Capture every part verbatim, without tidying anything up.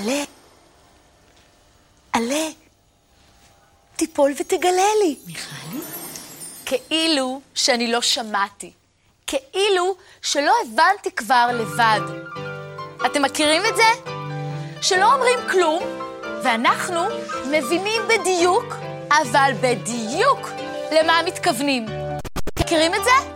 עלה, עלה, תיפול ותגלה לי. מיכלי? כאילו שאני לא שמעתי, כאילו שלא הבנתי כבר לבד. אתם מכירים את זה? שלא אומרים כלום, ואנחנו מבינים בדיוק, אבל בדיוק למה מתכוונים. מכירים את זה?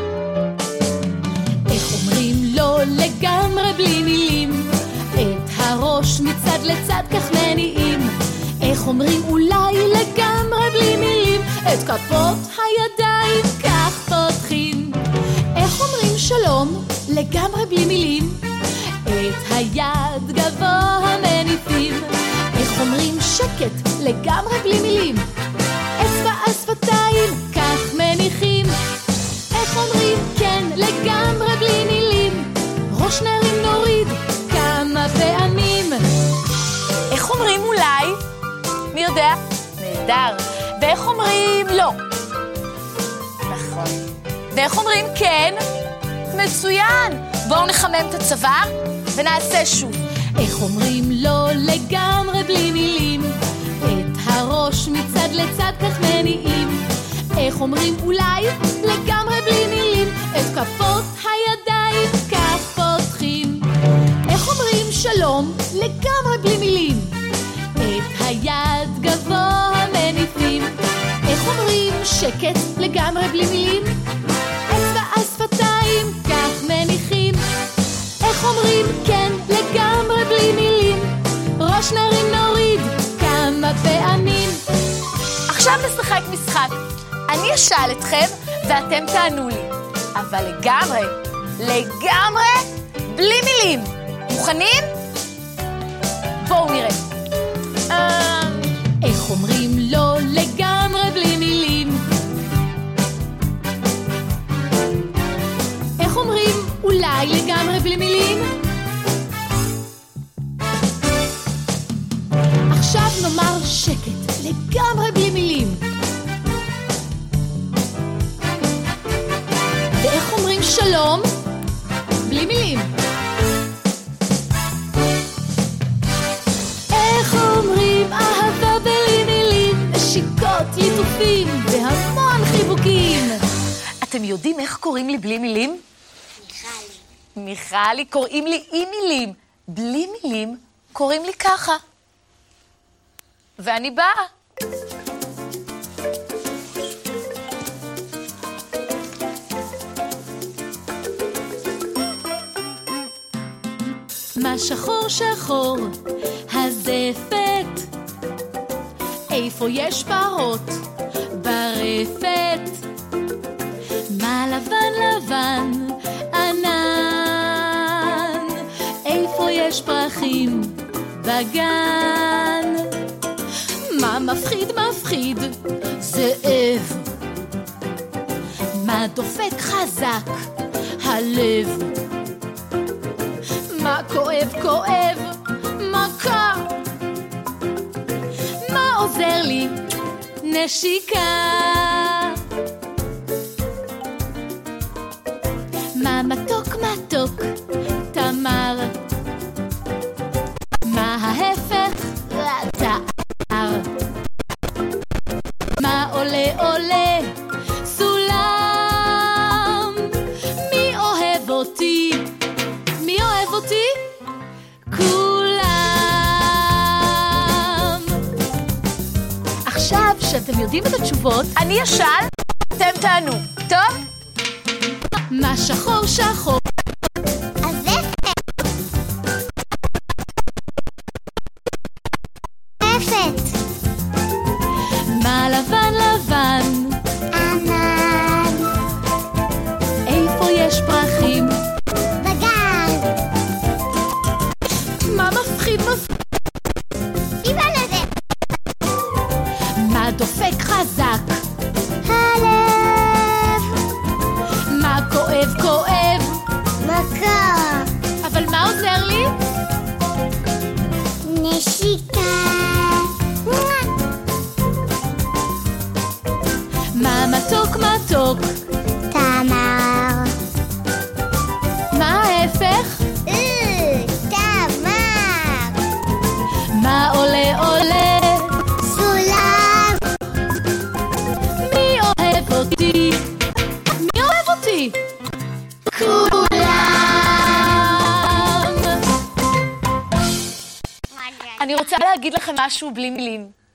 איך אומרים לא לגמרי בלי מילים, את הראש מצד לצד כך מניעים. איך אומרים אולי לגמרי בלי מילים, את כפות הידיים כך פותחים. איך אומרים שלום לגמרי בלי מילים, את היד גבוה מניפים. איך אומרים שקט לגמרי בלי מילים, אצבע על שפתיים כך מניחים. איך אומרים כן לגמרי בלי מילים, ראש נרים נוריד כמה פעמים. איך אומרים אולי? מי יודע? נהדר. ואיך אומרים לא? נכון. ואיך אומרים כן? מצוין. בואו נחמם את הצוואר ונעשה שוב. איך אומרים לא לגמרי בלי מילים, את הראש מצד לצד כך מניעים. איך אומרים אולי לגמרי בלי מילים, את כפות הידיים כך פותחים. איך אומרים שלום לגמרי בלי מילים, את היד גבוה מניפים. איך אומרים שקט לגמרי בלי מילים, אצבע על שפתיים כך מניחים. איך אומרים כן לגמרי בלי מילים, ראש נרים נוריד כמה פעמים. עכשיו נשחק משחק. אני אשאל אתכם ואתם תענו לי, אבל לגמרי, לגמרי בלי מילים. מוכנים? בואו נראה. איך אומרים לא לגמרי בלי מילים, איך אומרים אולי לגמרי בלי מילים. עכשיו נאמר שקט לגמרי בלי מילים. ואיך אומרים שלום בלי מילים. איך אומרים אהבה בלי מילים, נשיקות, ליטופים והמון חיבוקים. אתם יודעים איך קוראים לי בלי מילים? מיכלי. מיכלי, קוראים לי עם מילים. בלי מילים קוראים לי ככה. ואני באה. מה שחור שחור הזפת, איפה יש פרות ברפת. מה לבן לבן ענן, איפה יש פרחים בגן. מה מפחיד מפחיד זאב, מה דופק חזק הלב. מה כואב כואב מכה, מה עוזר לי נשיקה. מה מתוק מתוק תמר, מה ההפך לתאר. מה עולה עולה סולם, מי אוהב אותי, מי אוהב אותי? כולם. עכשיו שאתם יודעים את התשובות, אני אשאל, אתם תענו. טוב? מה שחור שחור הזפת. זפת. מה לבן לבן ענן. איפה יש פרחים בגן. מה מפחיד מפחיד איבא לזה. מה דופק חזק הלב. מה כואב כואב מכה. אבל מה עוזר לי? נשיקה. מה מתוק מתוק תמר. מה ההפך? אה, תמר. אני רוצה להגיד לכם משהו בלי מילים.